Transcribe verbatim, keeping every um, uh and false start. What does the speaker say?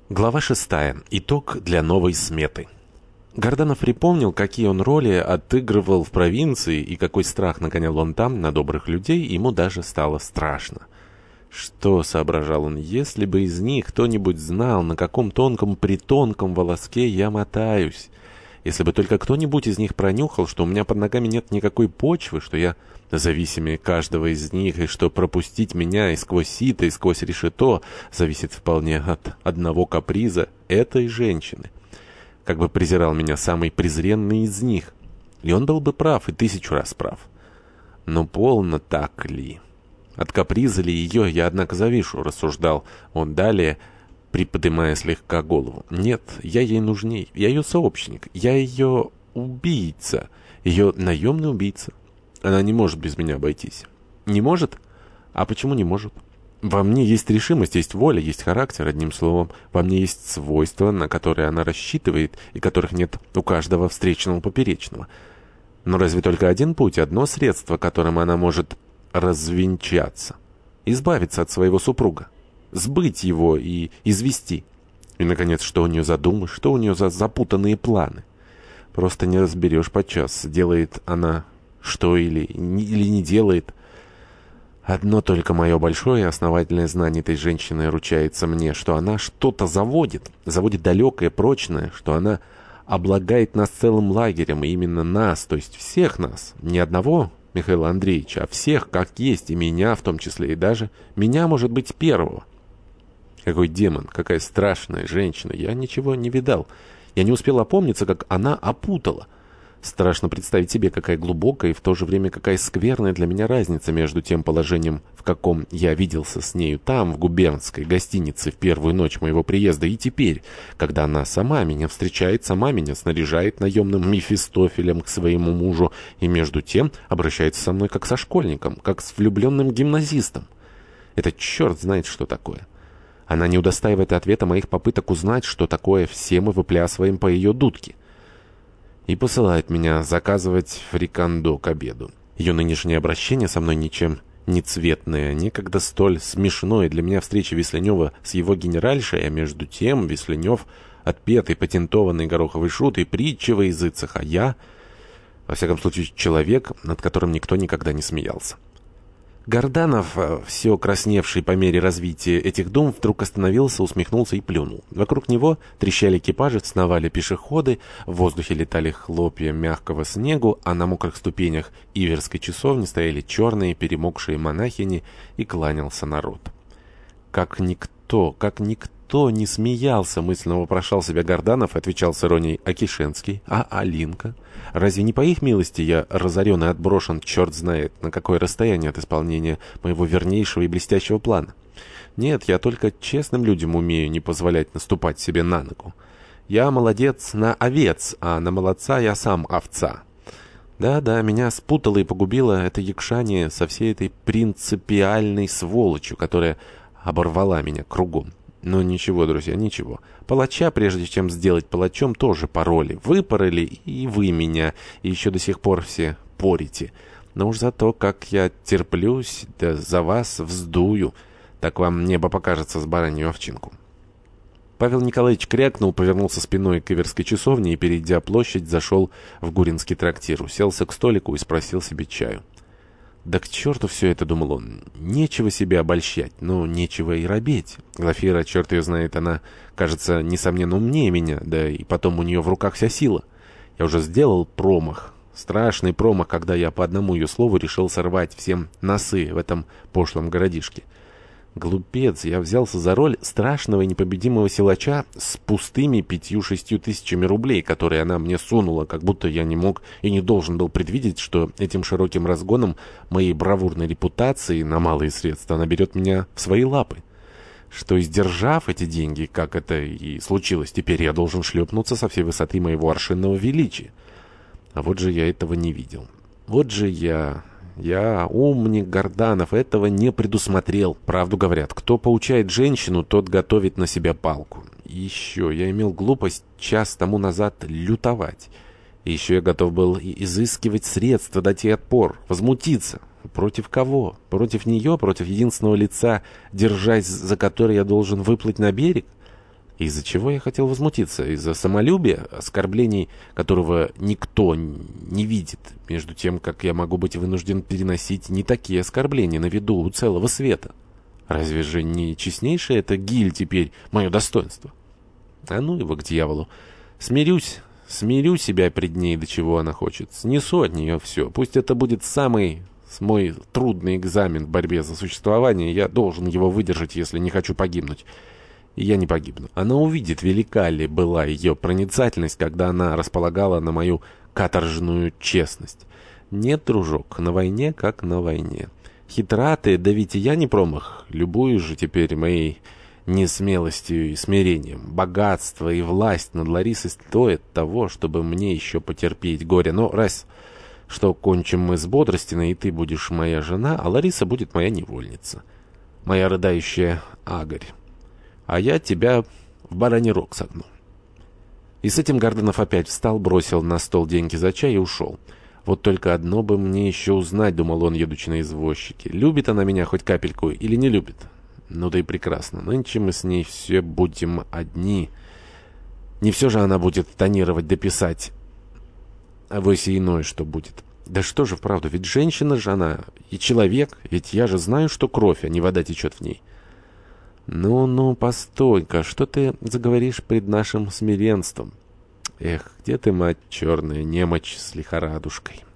Глава шестая. Итог для новой сметы. Горданов припомнил, какие он роли отыгрывал в провинции и какой страх нагонял он там на добрых людей, ему даже стало страшно. Что, соображал он, если бы из них кто-нибудь знал, на каком тонком-притонком волоске я мотаюсь? Если бы только кто-нибудь из них пронюхал, что у меня под ногами нет никакой почвы, что я зависимее каждого из них, и что пропустить меня и сквозь сито, и сквозь решето зависит вполне от одного каприза этой женщины. Как бы презирал меня самый презренный из них. И он был бы прав, и тысячу раз прав. Но полно так ли? От каприза ли ее я, однако, завишу, рассуждал он далее, приподнимая слегка голову. Нет, я ей нужней, я ее сообщник, я ее убийца, ее наемный убийца. Она не может без меня обойтись. Не может? А почему не может? Во мне есть решимость, есть воля, есть характер, одним словом. Во мне есть свойства, на которые она рассчитывает, и которых нет у каждого встречного поперечного. Но разве только один путь, одно средство, которым она может развенчаться? Избавиться от своего супруга, сбыть его и извести. И, наконец, что у нее за думы, что у нее за запутанные планы? Просто не разберешь подчас, делает она что или, или не делает. Одно только мое большое и основательное знание этой женщины ручается мне, что она что-то заводит, заводит далекое, прочное, что она облагает нас целым лагерем, и именно нас, то есть всех нас, не одного Михаила Андреевича, а всех, как есть, и меня в том числе, и даже меня, может быть, первого. Какой демон, какая страшная женщина, я ничего не видал. Я не успел опомниться, как она опутала. Страшно представить себе, какая глубокая и в то же время какая скверная для меня разница между тем положением, в каком я виделся с нею там, в губернской гостинице в первую ночь моего приезда, и теперь, когда она сама меня встречает, сама меня снаряжает наемным Мефистофелем к своему мужу и между тем обращается со мной как со школьником, как с влюбленным гимназистом. Это черт знает, что такое. Она не удостаивает ответа моих попыток узнать, что такое все мы выплясываем по ее дудке. И посылает меня заказывать фрикандо к обеду. Ее нынешнее обращение со мной ничем не цветное, некогда столь смешное для меня встреча Весленева с его генеральшей, а между тем Весленев отпетый, патентованный гороховый шут и притча во языцах, а я, во всяком случае, человек, над которым никто никогда не смеялся. Горданов, все красневший по мере развития этих дум, вдруг остановился, усмехнулся и плюнул. Вокруг него трещали экипажи, сновали пешеходы, в воздухе летали хлопья мягкого снегу, а на мокрых ступенях Иверской часовни стояли черные перемокшие монахини, и кланялся народ. Как никто, как никто не смеялся, мысленно вопрошал себя Горданов и отвечал с иронией: а Кишинский, а Алинка? Разве не по их милости я разорен и отброшен, черт знает, на какое расстояние от исполнения моего вернейшего и блестящего плана? Нет, я только честным людям умею не позволять наступать себе на ногу. Я молодец на овец, а на молодца я сам овца. Да-да, меня спутало и погубило это якшание со всей этой принципиальной сволочью, которая оборвала меня кругом. Но ничего, друзья, ничего. Палача, прежде чем сделать палачом, тоже пороли. Выпороли и вы меня, и еще до сих пор все порите. Но уж за то, как я терплюсь, да за вас вздую, так вам небо покажется с баранью овчинку. Павел Николаевич крякнул, повернулся спиной к Иверской часовне и, перейдя площадь, зашел в Гуринский трактир, уселся к столику и спросил себе чаю. «Да к черту все это», — думал он, — «нечего себя обольщать, но нечего и робеть. Глафира, черт ее знает, она, кажется, несомненно умнее меня, да и потом у нее в руках вся сила. Я уже сделал промах, страшный промах, когда я по одному ее слову решил сорвать всем носы в этом пошлом городишке. Глупец, я взялся за роль страшного и непобедимого силача с пустыми пятью-шестью тысячами рублей, которые она мне сунула, как будто я не мог и не должен был предвидеть, что этим широким разгоном моей бравурной репутации на малые средства она берет меня в свои лапы. Что, издержав эти деньги, как это и случилось, теперь я должен шлепнуться со всей высоты моего аршинного величия. А вот же я этого не видел. Вот же я... Я, умник Горданов, этого не предусмотрел. Правду говорят, кто поучает женщину, тот готовит на себя палку. И еще я имел глупость час тому назад лютовать. И еще я готов был изыскивать средства, дать ей отпор, возмутиться. Против кого? Против нее, против единственного лица, держась за которое я должен выплыть на берег? Из-за чего я хотел возмутиться? Из-за самолюбия, оскорблений, которого никто не видит, между тем, как я могу быть вынужден переносить не такие оскорбления на виду у целого света. Разве же не честнейшее это Гиль теперь мое достоинство? А ну его к дьяволу. Смирюсь, смирю себя пред ней, до чего она хочет. Снесу от нее все. Пусть это будет самый мой трудный экзамен в борьбе за существование. Я должен его выдержать, если не хочу погибнуть. И я не погибну. Она увидит, велика ли была ее проницательность, когда она располагала на мою каторжную честность. Нет, дружок, на войне как на войне. Хитра ты, да ведь и я не промах. Любуюсь же теперь моей несмелостью и смирением. Богатство и власть над Ларисой стоят того, чтобы мне еще потерпеть горе. Но раз что кончим мы с Бодростиной, и ты будешь моя жена, а Лариса будет моя невольница, моя рыдающая агарь. А я тебя в бараний рог согну. И с этим Гордонов опять встал, бросил на стол деньги за чай и ушел. Вот только одно бы мне еще узнать, думал он, едучи на извозчике. Любит она меня хоть капельку или не любит? Ну да и прекрасно. Нынче мы с ней все будем одни. Не все же она будет тонировать, дописать. А вось и иное что будет. Да что же вправду, ведь женщина же она и человек. Ведь я же знаю, что кровь, а не вода течет в ней. «Ну-ну, постой-ка, что ты заговоришь пред нашим смиренством? Эх, где ты, мать черная, немочь с лихорадушкой?»